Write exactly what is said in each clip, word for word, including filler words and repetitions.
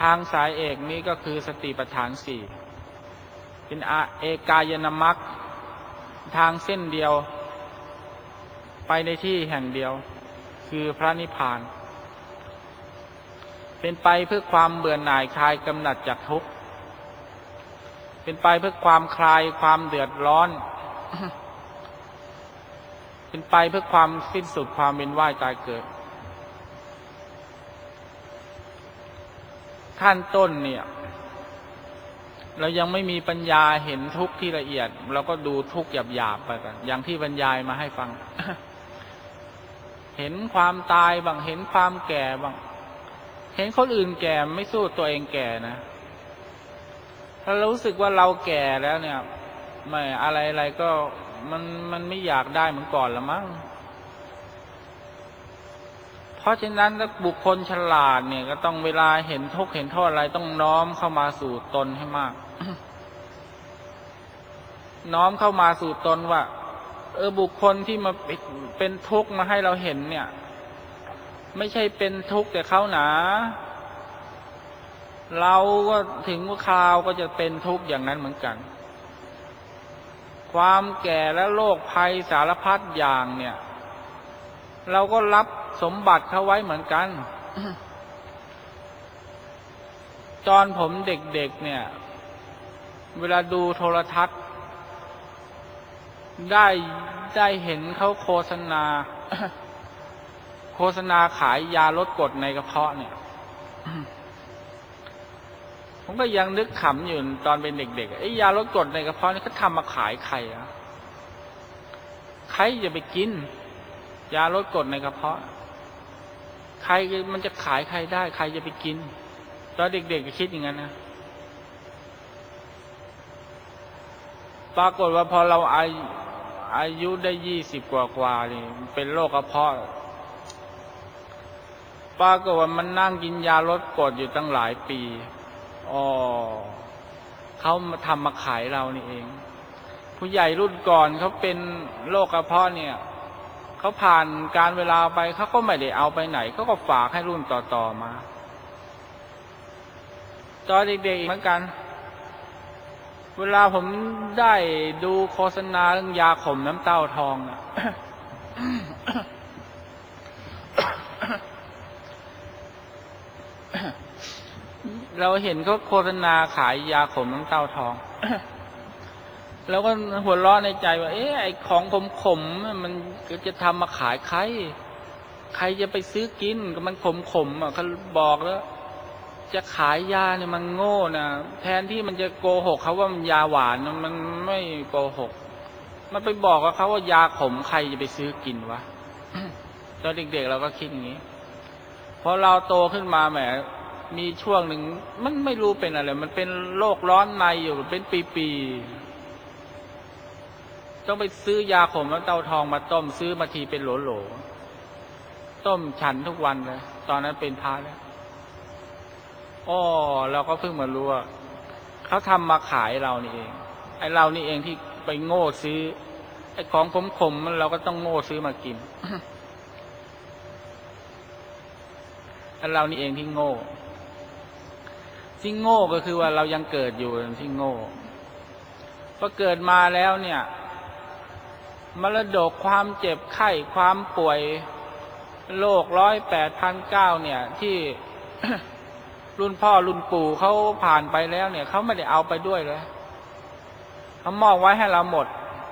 างสายเอกนี้ก็คือสติปัฏฐานสี่เป็นเอกายนมรรคทางเส้นเดียวไปในที่แห่งเดียวคือพระนิพพานเป็นไปเพื่อความเบื่อหน่ายคลายกำหนัดจากทุกข์เป็นไปเพื่อความคลายความเดือดร้อน เป็นไปเพื่อความสิ้นสุดความเวียนว่ายตายเกิดขั้นต้นเนี่ยเรายังไม่มีปัญญาเห็นทุกข์ที่ละเอียดเราก็ดูทุกข์หยาบๆไปกันอย่างที่บรรยายมาให้ฟัง เห็นความตายบ้างเห็นความแก่บ้างเห็นคนอื่นแก่ไม่สู้ตัวเองแก่นะถ้าเรารู้สึกว่าเราแก่แล้วเนี่ยไม่อะไรอะไรก็มันมันไม่อยากได้เหมือนก่อนละมั้งเพราะฉะนั้นถ้าบุคคลฉลาดเนี่ยก็ต้องเวลาเห็นทุกข์เห็นโทษอะไรต้องน้อมเข้ามาสู่ตนให้มาก น้อมเข้ามาสู่ตนว่าเออบุคคลที่มาเป็นทุกข์มาให้เราเห็นเนี่ยไม่ใช่เป็นทุกข์แต่เขาหนาเราก็ถึงว่าคราวก็จะเป็นทุกข์อย่างนั้นเหมือนกันความแก่และโรคภัยสารพัดอย่างเนี่ยเราก็รับสมบัติเขาไว้เหมือนกัน ตอนผมเด็กๆเนี่ยเวลาดูโทรทัศน์ได้ได้เห็นเขาโฆษณา โฆษณาขายยาลดกรดในกระเพาะเนี่ย ผมก็ยังนึกขำอยู่ตอนเป็นเด็กๆไอ้ยาลดกรดในกระเพาะนี่เขาทำมาขายใครอะใครจะไปกินยาลดกรดในกระเพาะใครมันจะขายใครได้ใครจะไปกินตอนเด็กๆก็คิดอย่างนั้นนะปรากฏว่าพอเราอายุอายุได้ยี่สิบกว่ากว่านี่เป็นโรคกระเพาะปรากฏว่ามันนั่งกินยาลดกรดอยู่ตั้งหลายปีอ๋อเขามาทำมาขายเรานี่เองผู้ใหญ่รุ่นก่อนเขาเป็นโรคกระเพาะเนี่ยเขาผ่านการเวลาไปเขาก็ไม่ได้เอาไปไหนเขาก็ฝากให้รุ่นต่อๆมาตอนเด็กๆเหมือนกันเวลาผมได้ดูโฆษณาเรื่องยาขมน้ำเต้าทองนะ เราเห็นเขาโฆษณาขายยาขมน้ำเต้าทอง แล้วก็หัวเราะในใจว่าเอ๊ะไอ้ของขมๆมันจะทำมาขายใครใครจะไปซื้อกินก็มันขมๆอ่ะเขาบอกแล้วจะขายยาเนี่ยมันโง่นะแทนที่มันจะโกหกเขาว่ามันยาหวานมันไม่โกหกมันไปบอกกับเขาว่ายาขมใครจะไปซื้อกินวะ ตอนเด็กๆเราก็คิดอย่างนี้พอเราโตขึ้นมาแหมมีช่วงหนึ่งมันไม่รู้เป็นอะไรมันเป็นโรคร้อนในอยู่เป็นปีๆต้องไปซื้อยาขมแล้วเต้าทองมาต้มซื้อมาทีเป็นโหลๆต้มฉันทุกวันเลยตอนนั้นเป็นพระแล้วอ๋อเราก็เพิ่งมารู้ว่าเขาทำมาขายเรานี่เองไอ้เรานี่เองที่ไปโง่ซื้อไอ้ของขมๆมันเราก็ต้องโง่ซื้อมากิน ไอ้เรานี่เองที่โง่ที่โง่ก็คือว่าเรายังเกิดอยู่ที่โง่พอเกิดมาแล้วเนี่ยมรดกความเจ็บไข้ความป่วยโรคร้อยแปดพันเก้าเนี่ยที่ รุ่นพ่อรุ่นปู่เขาผ่านไปแล้วเนี่ยเขาไม่ได้เอาไปด้วยเลยเขามอบไว้ให้เราหมด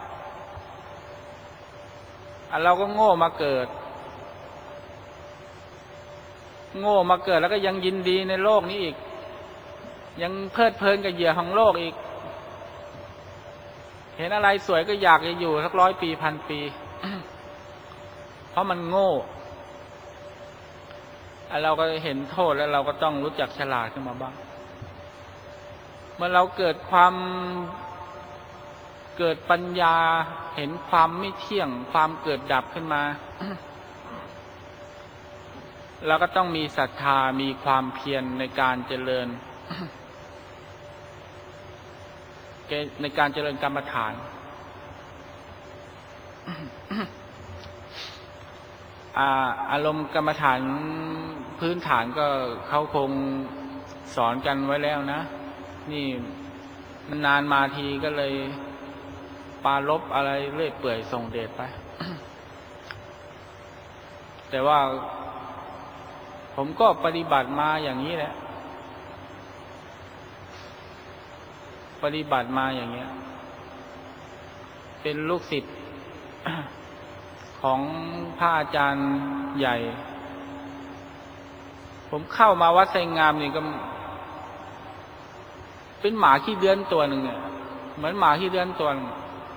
เราก็โง่มาเกิดโง่มาเกิดแล้วก็ยังยินดีในโลกนี้อีกยังเพลิดเพลินกับเหยื่อของโลกอีกเห็นอะไรสวยก็อยากจะอยู่สักร้อยปีพันปี เพราะมันโง่เราก็เห็นโทษแล้วเราก็ต้องรู้จักฉลาดขึ้นมาบ้างเมื่อเราเกิดความเกิดปัญญาเห็นความไม่เที่ยงความเกิดดับขึ้นมา เราก็ต้องมีศรัทธามีความเพียรในการเจริญ ในการเจริญกรรมฐาน อารมณ์กรรมฐานพื้นฐานก็เขาคงสอนกันไว้แล้วนะนี่นานมาทีก็เลยปาลบอะไรเรื่อยเปื่อยส่งเดชไป แต่ว่าผมก็ปฏิบัติมาอย่างนี้แหละปฏิบัติมาอย่างเงี้ยเป็นลูกศิษย์ ของพระอาจารย์ใหญ่ผมเข้ามาวัดไสงามนี่ก็เป็นหมาขี้เดือนตัวหนึ่งเนี่ยเหมือนหมาขี้เดือนตัวนึง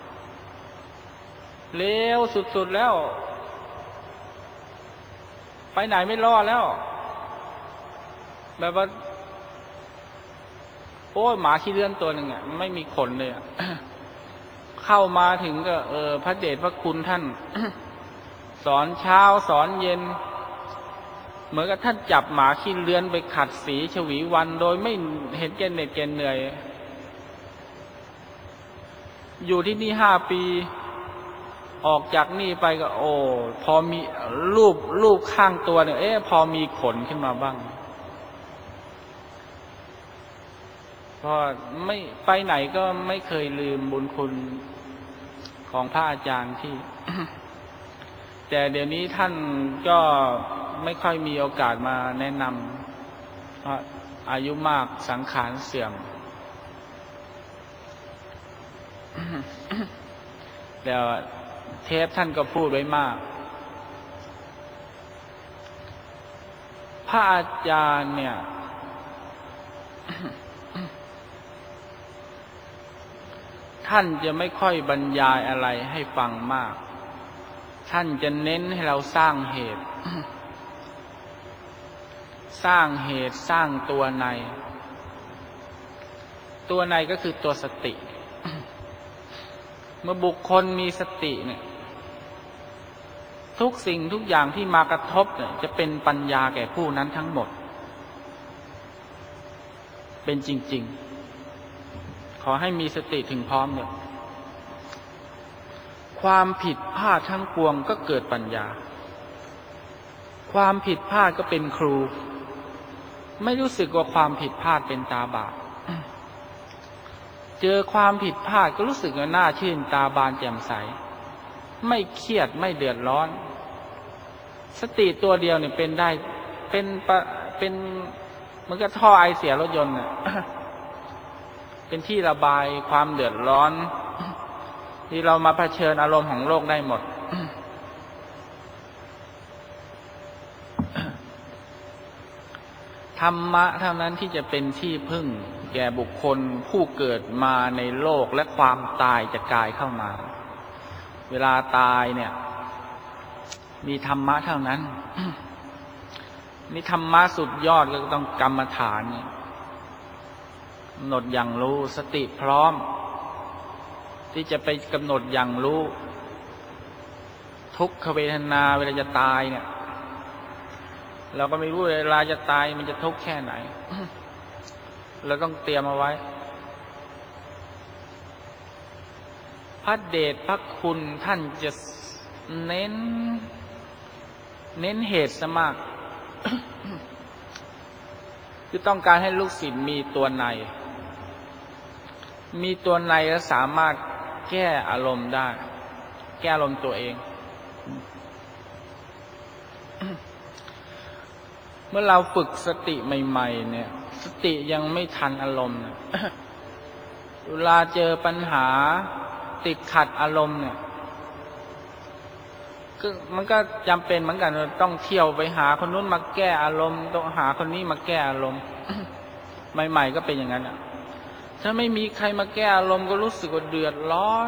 เลวสุดๆแล้วไปไหนไม่รอดแล้วแบบว่าโอ้ยหมาขี้เดือนตัวหนึ่งอ่ะไม่มีขนเลยอ่ะ เข้ามาถึงก็เออพระเดชพระคุณท่าน สอนเช้าสอนเย็นเหมือนกับท่านจับหมาขี้เลื่อนไปขัดสีฉวีวันโดยไม่เห็นแก่เหน็ดแก่เหนื่อยอยู่ที่นี่ห้าปีออกจากนี่ไปก็โอ้พอมีรูปรูปข้างตัวเนี่ยเอ๊ะพอมีขนขึ้นมาบ้างเพราะไม่ไปไหนก็ไม่เคยลืมบุญคุณของพระอาจารย์ที่ แต่เดี๋ยวนี้ท่านก็ไม่ค่อยมีโอกาสมาแนะนำเพราะอายุมากสังขารเสื่อม แล้วเทปท่านก็พูดไว้มากพระอาจารย์เนี่ย ท่านจะไม่ค่อยบรรยายอะไรให้ฟังมากท่านจะเน้นให้เราสร้างเหตุ สร้างเหตุสร้างตัวในตัวในก็คือตัวสติ เมื่อบุคคลมีสติเนี่ยทุกสิ่งทุกอย่างที่มากระทบเนี่ยจะเป็นปัญญาแก่ผู้นั้นทั้งหมดเป็นจริงๆขอให้มีสติถึงพร้อมเนี่ยความผิดพลาดทั้งปวงก็เกิดปัญญาความผิดพลาดก็เป็นครูไม่รู้สึกว่าความผิดพลาดเป็นตาบาปเจอความผิดพลาดก็รู้สึกว่าน่าชื่นตาบานแจ่มใสไม่เครียดไม่เดือดร้อนสติตัวเดียวเนี่ยเป็นได้เป็นเป็นเหมือนกับท่อไอเสียรถยนต์เนี่ย เป็นที่ระบายความเดือดร้อนที่เรามาเผชิญอารมณ์ของโลกได้หมด ธรรมะเท่านั้นที่จะเป็นที่พึ่งแก่บุคคลผู้เกิดมาในโลกและความตายจะกายเข้ามาเวลาตายเนี่ยมีธรรมะเท่านั้น นี่ธรรมะสุดยอดก็ต้องกรรมฐานเนี่ยกำหนดอย่างรู้สติพร้อมที่จะไปกำหนดอย่างรู้ทุกขเวทนาเวลาจะตายเนี่ยเราก็ไม่รู้เวลาจะตายมันจะทุกข์แค่ไหน เราต้องเตรียมเอาไว้พระเดชพระคุณท่านจะเน้นเน้นเหตุซะมาก คือต้องการให้ลูกศิษย์มีตัวในมีตัวในแล้วสามารถแก้อารมณ์ได้แก้อารมณ์ตัวเอง เมื่อเราฝึกสติใหม่ๆเนี่ยสติยังไม่ทันอารมณ์ เวลาเจอปัญหาติดขัดอารมณ์เนี่ยก็มันก็จำเป็นเหมือนกันต้องเที่ยวไปหาคนนู้นมาแก้อารมณ์ต้องหาคนนี้มาแก้อารมณ์ ใหม่ๆก็เป็นอย่างนั้นอ่ะถ้าไม่มีใครมาแก้อารมณ์ก็รู้สึกว่าเดือดร้อน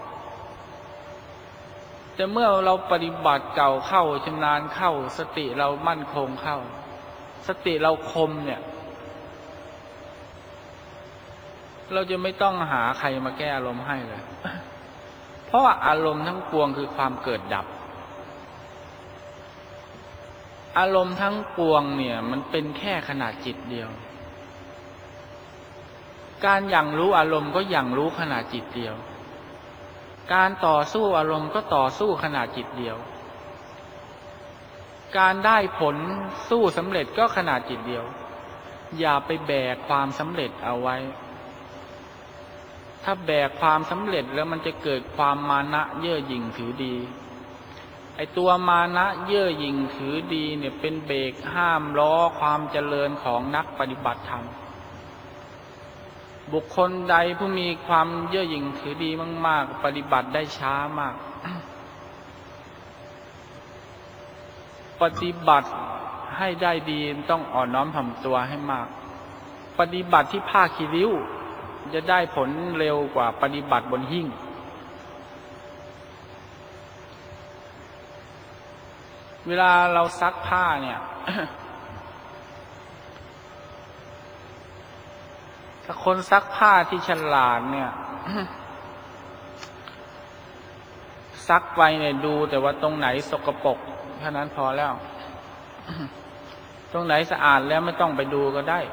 แต่เมื่อเราปฏิบัติเก่าเข้าชำนาญเข้าสติเรามั่นคงเข้าสติเราคมเนี่ยเราจะไม่ต้องหาใครมาแก้อารมณ์ให้เลย เพราะว่าอารมณ์ทั้งปวงคือความเกิดดับอารมณ์ทั้งปวงเนี่ยมันเป็นแค่ขนาดจิตเดียวการอย่างรู้อารมณ์ก็อย่างรู้ขนาดจิตเดียวการต่อสู้อารมณ์ก็ต่อสู้ขนาดจิตเดียวการได้ผลสู้สำเร็จก็ขนาดจิตเดียวอย่าไปแบกความสำเร็จเอาไว้ถ้าแบกความสำเร็จแล้วมันจะเกิดความมานะเย่อหยิ่งถือดีไอตัวมานะเย่อหยิ่งถือดีเนี่ยเป็นเบรกห้ามล้อความเจริญของนักปฏิบัติธรรมบุคคลใดผู้มีความเย่อหยิ่งถือดีมากๆปฏิบัติได้ช้ามาก ปฏิบัติให้ได้ดีต้องอ่อนน้อมถ่อมตัวให้มากปฏิบัติที่ผ้าขี้ริ้วจะได้ผลเร็วกว่าปฏิบัติบนหิ้งเวลาเราซักผ้าเนี่ย ถ้าคนซักผ้าที่ฉลาดเนี่ย ซักไปเนี่ยดูแต่ว่าตรงไหนสกปรกเท่านั้นพอแล้ว ตรงไหนสะอาดแล้วไม่ต้องไปดูก็ได้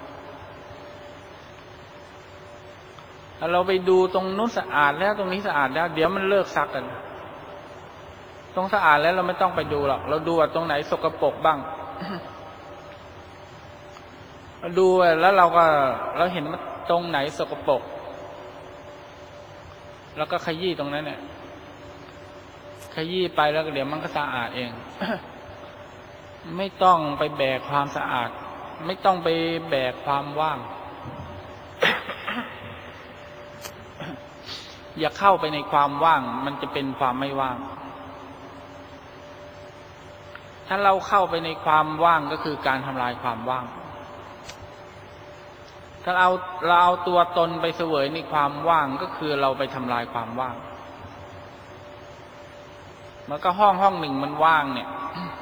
ถ้าเราไปดูตรงนู้นสะอาดแล้วตรงนี้สะอาดแล้วเดี๋ยวมันเลิกซักกันตรงสะอาดแล้วเราไม่ต้องไปดูหรอกเราดูว่าตรงไหนสกปรกบ้าง เราดูแล้วเราก็เราเห็นว่าตรงไหนสกปรกแล้วก็ขยี้ตรงนั้นเนี่ยขยี้ไปแล้วเดี๋ยวมันก็สะอาดเอง ไม่ต้องไปแบกความสะอาดไม่ต้องไปแบกความว่าง อย่าเข้าไปในความว่างมันจะเป็นความไม่ว่างถ้าเราเข้าไปในความว่างก็คือการทำลายความว่างถ้าเราเราเอาตัวตนไปเสวยในความว่างก็คือเราไปทำลายความว่างมันก็ห้องห้องหนึ่งมันว่างเนี่ย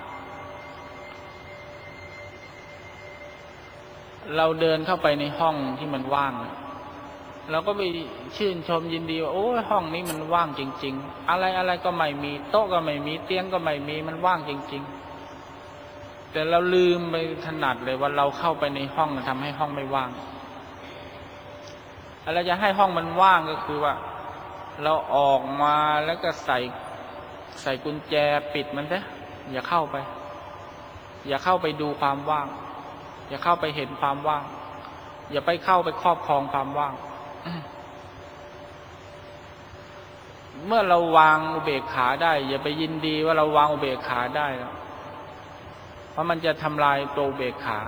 เราเดินเข้าไปในห้องที่มันว่างเราก็ไปชื่นชมยินดีว่าโอ้ยห้องนี้มันว่างจริงๆอะไรอะไรก็ไม่มีโต๊ะก็ไม่มีเตียงก็ไม่มีมันว่างจริงๆแต่เราลืมไปถนัดเลยว่าเราเข้าไปในห้องทำให้ห้องไม่ว่างอะไรจะให้ห้องมันว่างก็คือว่าเราออกมาแล้วก็ใส่ใส่กุญแจปิดมันซะอย่าเข้าไปอย่าเข้าไปดูความว่างอย่าเข้าไปเห็นความว่างอย่าไปเข้าไปครอบครองความว่าง เมื่อเราวางอุเบกขาได้อย่าไปยินดีว่าเราวางอุเบกขาได้เพราะมันจะทำลายตัวอุเบกขา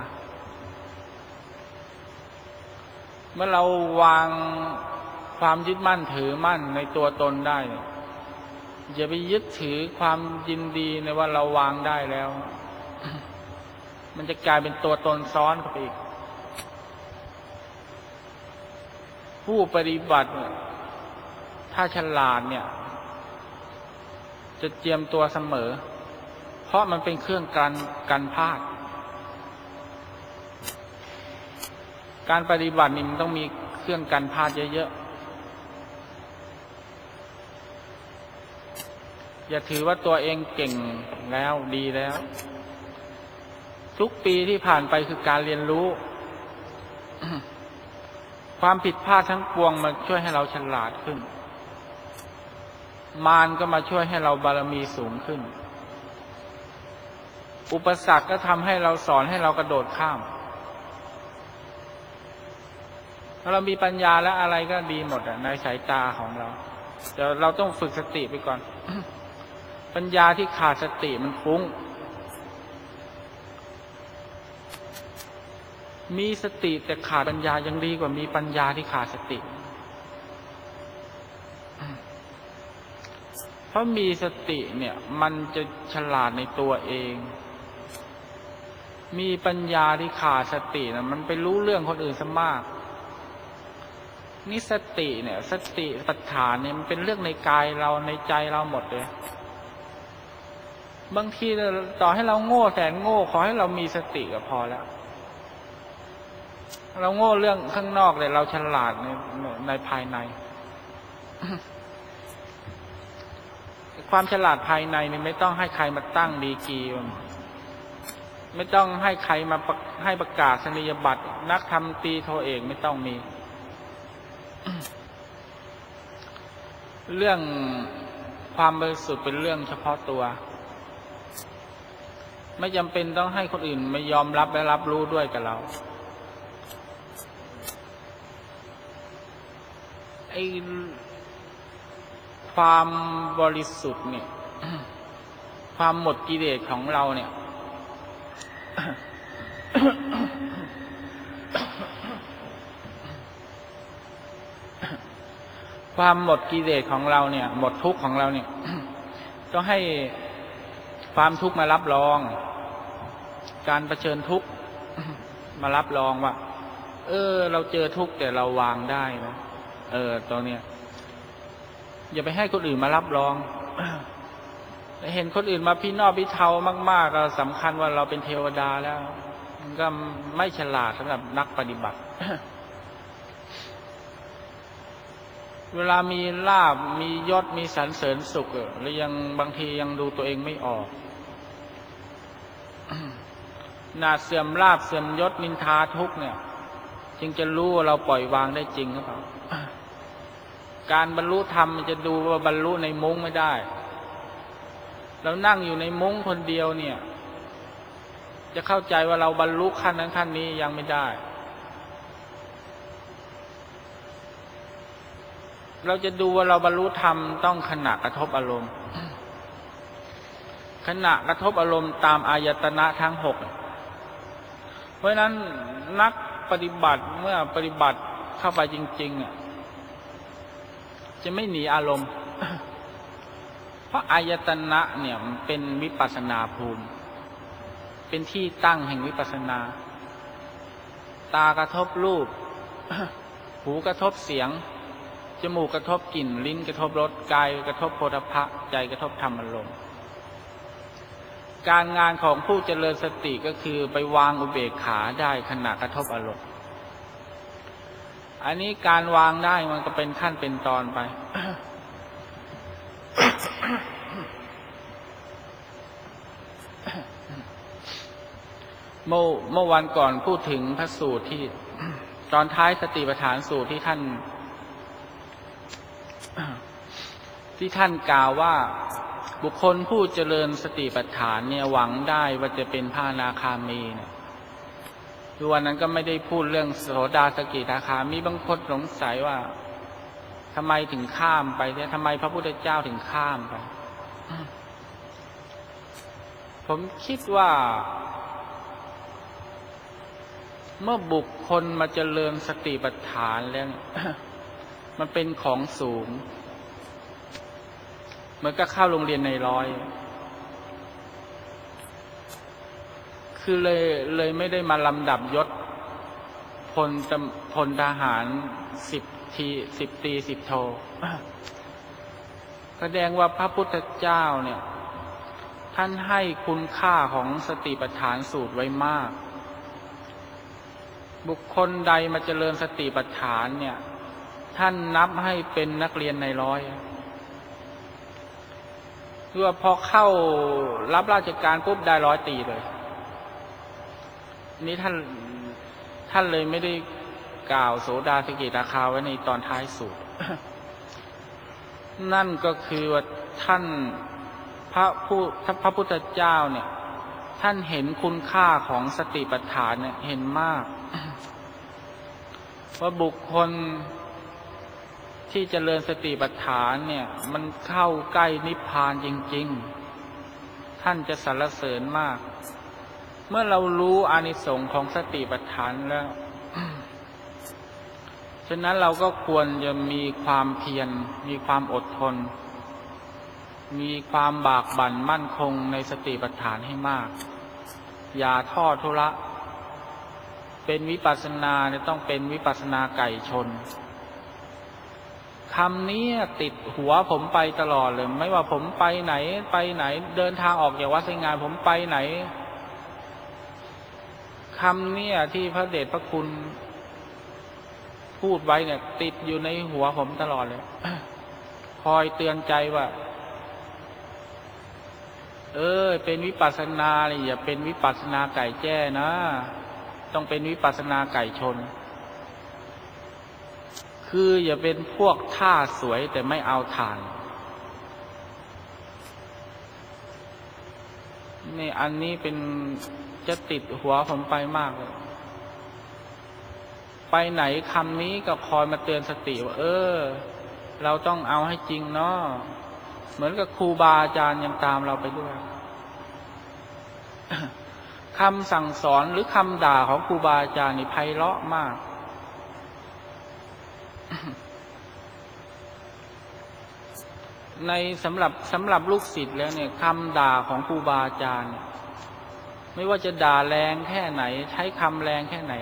เมื่อเราวางความยึดมั่นถือมั่นในตัวตนได้อย่าไปยึดถือความยินดีในว่าเราวางได้แล้ว มันจะกลายเป็นตัวตนซ้อนเข้าไปอีกผู้ปฏิบัติถ้าฉลาดเนี่ยจะเตรียมตัวเสมอเพราะมันเป็นเครื่องกันกันพลาดการปฏิบัตินี่มันต้องมีเครื่องกันพลาดเยอะๆอย่าถือว่าตัวเองเก่งแล้วดีแล้วทุกปีที่ผ่านไปคือการเรียนรู้ ความผิดพลาดทั้งปวงมาช่วยให้เราฉลาดขึ้นมารก็มาช่วยให้เราบารมีสูงขึ้นอุปสรรคก็ทำให้เราสอนให้เรากระโดดข้ามถ้าเรามีปัญญาแล้วอะไรก็ดีหมดในสายตาของเราแต่เราต้องฝึกสติไปก่อน ปัญญาที่ขาดสติมันฟุ้งมีสติแต่ขาดปัญญายังดีกว่ามีปัญญาที่ขาดสติเพราะมีสติเนี่ยมันจะฉลาดในตัวเองมีปัญญาที่ขาดสตินะมันไปรู้เรื่องคนอื่นซะมากนี่สติเนี่ยสติปัฏฐานเนี่ยมันเป็นเรื่องในกายเราในใจเราหมดเลยบางทีต่อให้เราโง่แสนโง่ขอให้เรามีสติก็พอแล้วเราโง่เรื่องข้างนอกเลยเราฉลาดในในภายใน ความฉลาดภายในนี่ไม่ต้องให้ใครมาตั้งดีกรีไม่ต้องให้ใครมาให้ประกาศนียบัตรนักธรรมตรีโทเอกไม่ต้องมี เรื่องความบริสุทธิ์เป็นเรื่องเฉพาะตัวไม่จำเป็นต้องให้คนอื่นไม่ยอมรับและรับรู้ด้วยกับเราไอ้ความบริสุทธิ์เนี่ยความหมดกิเลสของเราเนี่ยความหมดกิเลสของเราเนี่ยหมดทุกข์ของเราเนี่ยต้องให้ความทุกข์มารับรองการเผชิญทุกข์มารับรองว่าเออเราเจอทุกข์แต่เราวางได้นะเออตรงเนี้ยอย่าไปให้คนอื่นมารับรองเห็นคนอื่นมาพี่นอกพี่เทามากๆก็สำคัญว่าเราเป็นเทวดาแล้วมันก็ไม่ฉลาดสำหรับนักปฏิบัติเวลามีลาภมียศมีสรรเสริญสุขหรือยังบางทียังดูตัวเองไม่ออกนาเสื่อมลาภเสื่อมยศนินทาทุกเนี่ยจึงจะรู้ว่าเราปล่อยวางได้จริงหรือเปล่าการบรรลุธรรมมันจะดูว่าบรรลุในมุ้งไม่ได้เรานั่งอยู่ในมุ้งคนเดียวเนี่ยจะเข้าใจว่าเราบรรลุขั้นนั้นขั้นนี้ยังไม่ได้เราจะดูว่าเราบรรลุธรรมต้องขณะกระทบอารมณ์ขณะกระทบอารมณ์ตามอายตนะทั้งหกเพราะฉะนั้นนักปฏิบัติเมื่อปฏิบัติเข้าไปจริงๆอ่ะจะไม่หนีอารมณ์เพราะอายตนะเนี่ยมันเป็นวิปัสสนาภูมิเป็นที่ตั้งแห่งวิปัสสนาตากระทบรูปหูกระทบเสียงจมูกกระทบกลิ่นลิ้นกระทบรสกายกระทบโผฏฐัพพะใจกระทบธรรมอารมณ์การงานของผู้เจริญสติก็คือไปวางอุเบกขาได้ขณะกระทบอารมณ์อันนี้การวางได้มันก็เป็นขั้นเป็นตอนไป เมื่อเมื่อวันก่อนพูดถึงพระสูตรที่ ตอนท้ายสติปัฏฐานสูตรที่ท่าน ที่ท่านกล่าวว่าบุคคลผู้เจริญสติปัฏฐานเนี่ยหวังได้ว่าจะเป็นพระอนาคามีเนี่ยคือวันนั้นก็ไม่ได้พูดเรื่องโสดาสกิทาคามีบางคนสงสัยว่าทำไมถึงข้ามไปเนี่ยทำไมพระพุทธเจ้าถึงข้ามไปผมคิดว่าเมื่อบุคคลมาเจริญสติปัฏฐานแล้วมันเป็นของสูงเหมือนกับเข้าโรงเรียนในร้อยคือเลยเลยไม่ได้มาลำดับยศพลพลทหารสิบทีสิบตีสิบโทแสดงว่าพระพุทธเจ้าเนี่ยท่านให้คุณค่าของสติปัฏฐานสูตรไว้มากบุคคลใดมาเจริญสติปัฏฐานเนี่ยท่านนับให้เป็นนักเรียนในร้อยเพื่อพอเข้ารับราชการปุ๊บได้ร้อยตีเลยนี้ท่านท่านเลยไม่ได้กล่าวโสดาสกิทาคาไว้ในตอนท้ายสูตร นั่นก็คือว่าท่านพระผู้พระพุทธเจ้าเนี่ยท่านเห็นคุณค่าของสติปัฏฐานเนี่ยเห็นมาก ว่าบุคคลที่เจริญสติปัฏฐานเนี่ยมันเข้าใกล้นิพพานจริงๆท่านจะสรรเสริญมากเมื่อเรารู้อานิสงส์ของสติปัฏฐานแล้ว ฉะนั้นเราก็ควรจะมีความเพียรมีความอดทนมีความบากบั่นมั่นคงในสติปัฏฐานให้มากอย่าทอดทุระเป็นวิปัสสนาเนี่ยต้องเป็นวิปัสสนาไก่ชนคำนี้ติดหัวผมไปตลอดเลยไม่ว่าผมไปไหนไปไหนเดินทางออกจากวัดไซงานผมไปไหนคำนี้ที่พระเดชพระคุณพูดไว้เนี่ยติดอยู่ในหัวผมตลอดเลย คอยเตือนใจว่าเออเป็นวิปัสสนาเลยอย่าเป็นวิปัสสนาไก่แจ้นะต้องเป็นวิปัสสนาไก่ชนคืออย่าเป็นพวกท่าสวยแต่ไม่เอาฐานนี่อันนี้เป็นจะติดหัวผมไปมากเลยไปไหนคำนี้ก็คอยมาเตือนสติว่าเออเราต้องเอาให้จริงเนาะเหมือนกับครูบาอาจารย์ยังตามเราไปด้วยคำสั่งสอนหรือคำด่าของครูบาอาจารย์นี่ไพเราะมากในสำหรับสำหรับลูกศิษย์แล้วเนี่ยคำด่าของครูบาอาจารย์ไม่ว่าจะด่าแรงแค่ไหนใช้คำแรงแค่ไหน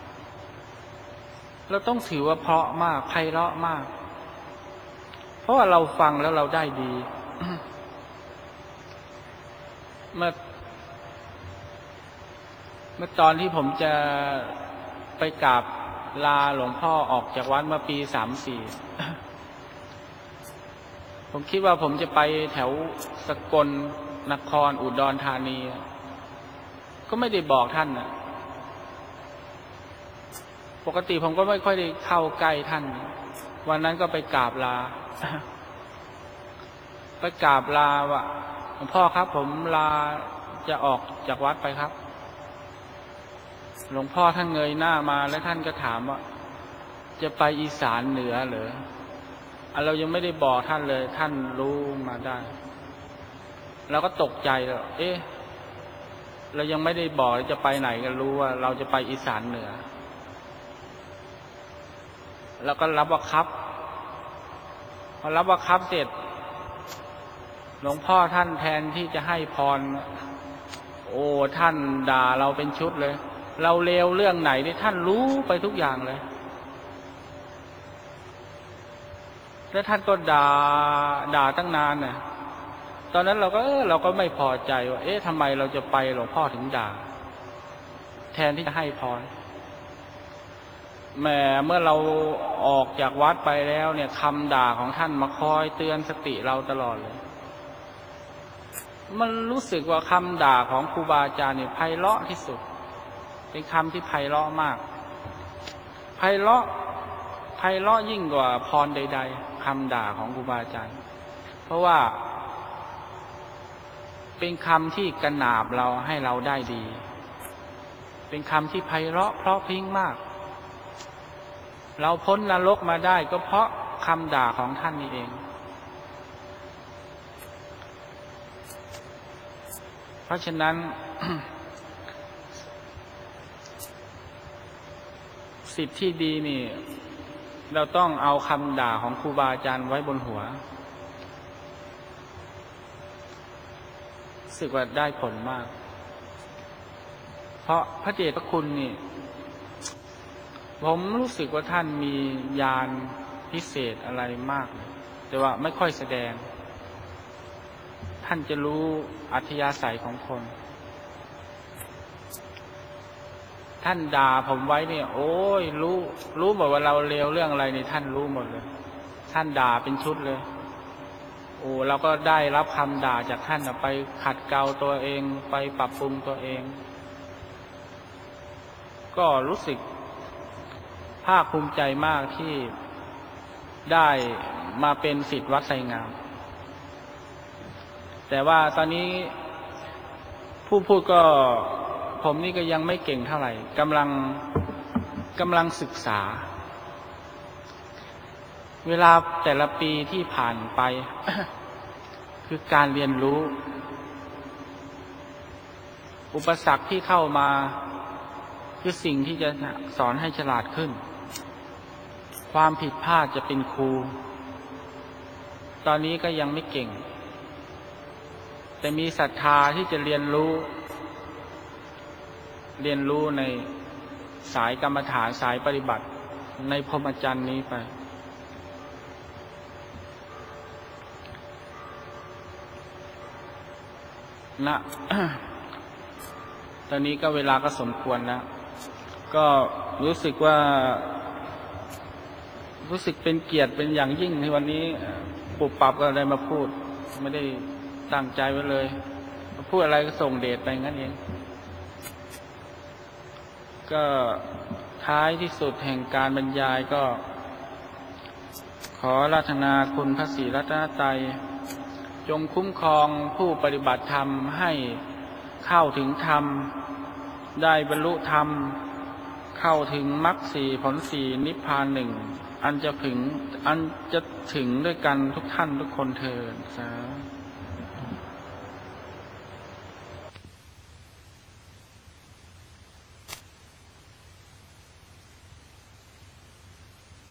เราต้องถือว่าเพราะมากไพเราะมากเพราะว่าเราฟังแล้วเราได้ดี เมื่อเมื่อตอนที่ผมจะไปกราบลาหลวงพ่อออกจากวัดเมื่อปีสามสี่ ผมคิดว่าผมจะไปแถวสกลนครอุดรธานีก็ไม่ได้บอกท่านนะปกติผมก็ไม่ค่อยได้เข้าใกล้ท่านวันนั้นก็ไปกราบลา ไปกราบลาว่าหลวงพ่อครับผมลาจะออกจากวัดไปครับหลวงพ่อท่านเงยหน้ามาแล้วท่านก็ถามว่าจะไปอีสานเหนือเหรอเรายังไม่ได้บอกท่านเลยท่านรู้มาได้เราก็ตกใจแล้วเอ๊ะเรายังไม่ได้บอกจะไปไหนกันรู้ว่าเราจะไปอีสานเหนือแล้วก็รับว่าครับพอรับว่าครับเสร็จหลวงพ่อท่านแทนที่จะให้พรโอ้ท่านด่าเราเป็นชุดเลยเราเลวเรื่องไหนที่ท่านรู้ไปทุกอย่างเลยแล้วท่านก็ด่าด่าตั้งนานน่ะตอนนั้นเราก็เออเราก็ไม่พอใจว่าเอ๊ะทำไมเราจะไปหลวงพ่อถึงด่าแทนที่จะให้พรแหมเมื่อเราออกจากวัดไปแล้วเนี่ยคำด่าของท่านมาคอยเตือนสติเราตลอดเลยมันรู้สึกว่าคำด่าของครูบาอาจารย์เนี่ยไพเราะที่สุดเป็นคำที่ไพเราะมากไพเราะไพเราะยิ่งกว่าพรใดๆคำด่าของครูบาอาจารย์เพราะว่าเป็นคำที่กระหนาบเราให้เราได้ดีเป็นคำที่ไพเราะเพราะพริ้งมากเราพ้นนรกมาได้ก็เพราะคำด่าของท่านนี่เองเพราะฉะนั้น สิทธิ์ที่ดีนี่เราต้องเอาคำด่าของครูบาอาจารย์ไว้บนหัวรู้สึกว่าได้ผลมากเพราะพระเดชพระคุณนี่ผมรู้สึกว่าท่านมีญาณพิเศษอะไรมากแต่ว่าไม่ค่อยแสดงท่านจะรู้อัธยาศัยของคนท่านด่าผมไว้เนี่ยโอ้ยรู้รู้หมดว่าเราเลวเรื่องอะไรนี่ท่านรู้หมดเลยท่านด่าเป็นชุดเลยโอ้เราก็ได้รับคำด่าจากท่านไปขัดเกลาตัวเองไปปรับปรุงตัวเองก็รู้สึกภาคภูมิใจมากที่ได้มาเป็นศิษย์วัดไสงามแต่ว่าตอนนี้ผู้พูดก็ผมนี่ก็ยังไม่เก่งเท่าไหร่กำลังกำลังศึกษาเวลาแต่ละปีที่ผ่านไป คือการเรียนรู้อุปสรรคที่เข้ามาคือสิ่งที่จะสอนให้ฉลาดขึ้นความผิดพลาดจะเป็นครูตอนนี้ก็ยังไม่เก่งแต่มีศรัทธาที่จะเรียนรู้เรียนรู้ในสายกรรมฐานสายปฏิบัติในพรหมจรรย์นี้ไปนะ ตอนนี้ก็เวลาก็สมควรแล้วก็รู้สึกว่ารู้สึกเป็นเกียรติเป็นอย่างยิ่งในวันนี้ปุบปับก็ได้มาพูดไม่ได้ตั้งใจไว้เลยพูดอะไรก็ส่งเดชไปงั้นเองก็ท้ายที่สุดแห่งการบรรยายก็ขออาราธนาคุณพระศรีรัตนตรัยจงคุ้มครองผู้ปฏิบัติธรรมให้เข้าถึงธรรมได้บรรลุธรรมเข้าถึงมรรคสี่ผลสี่นิพพานหนึ่งอันจะถึงอันจะถึงด้วยกันทุกท่านทุกคนเถิดสาธุ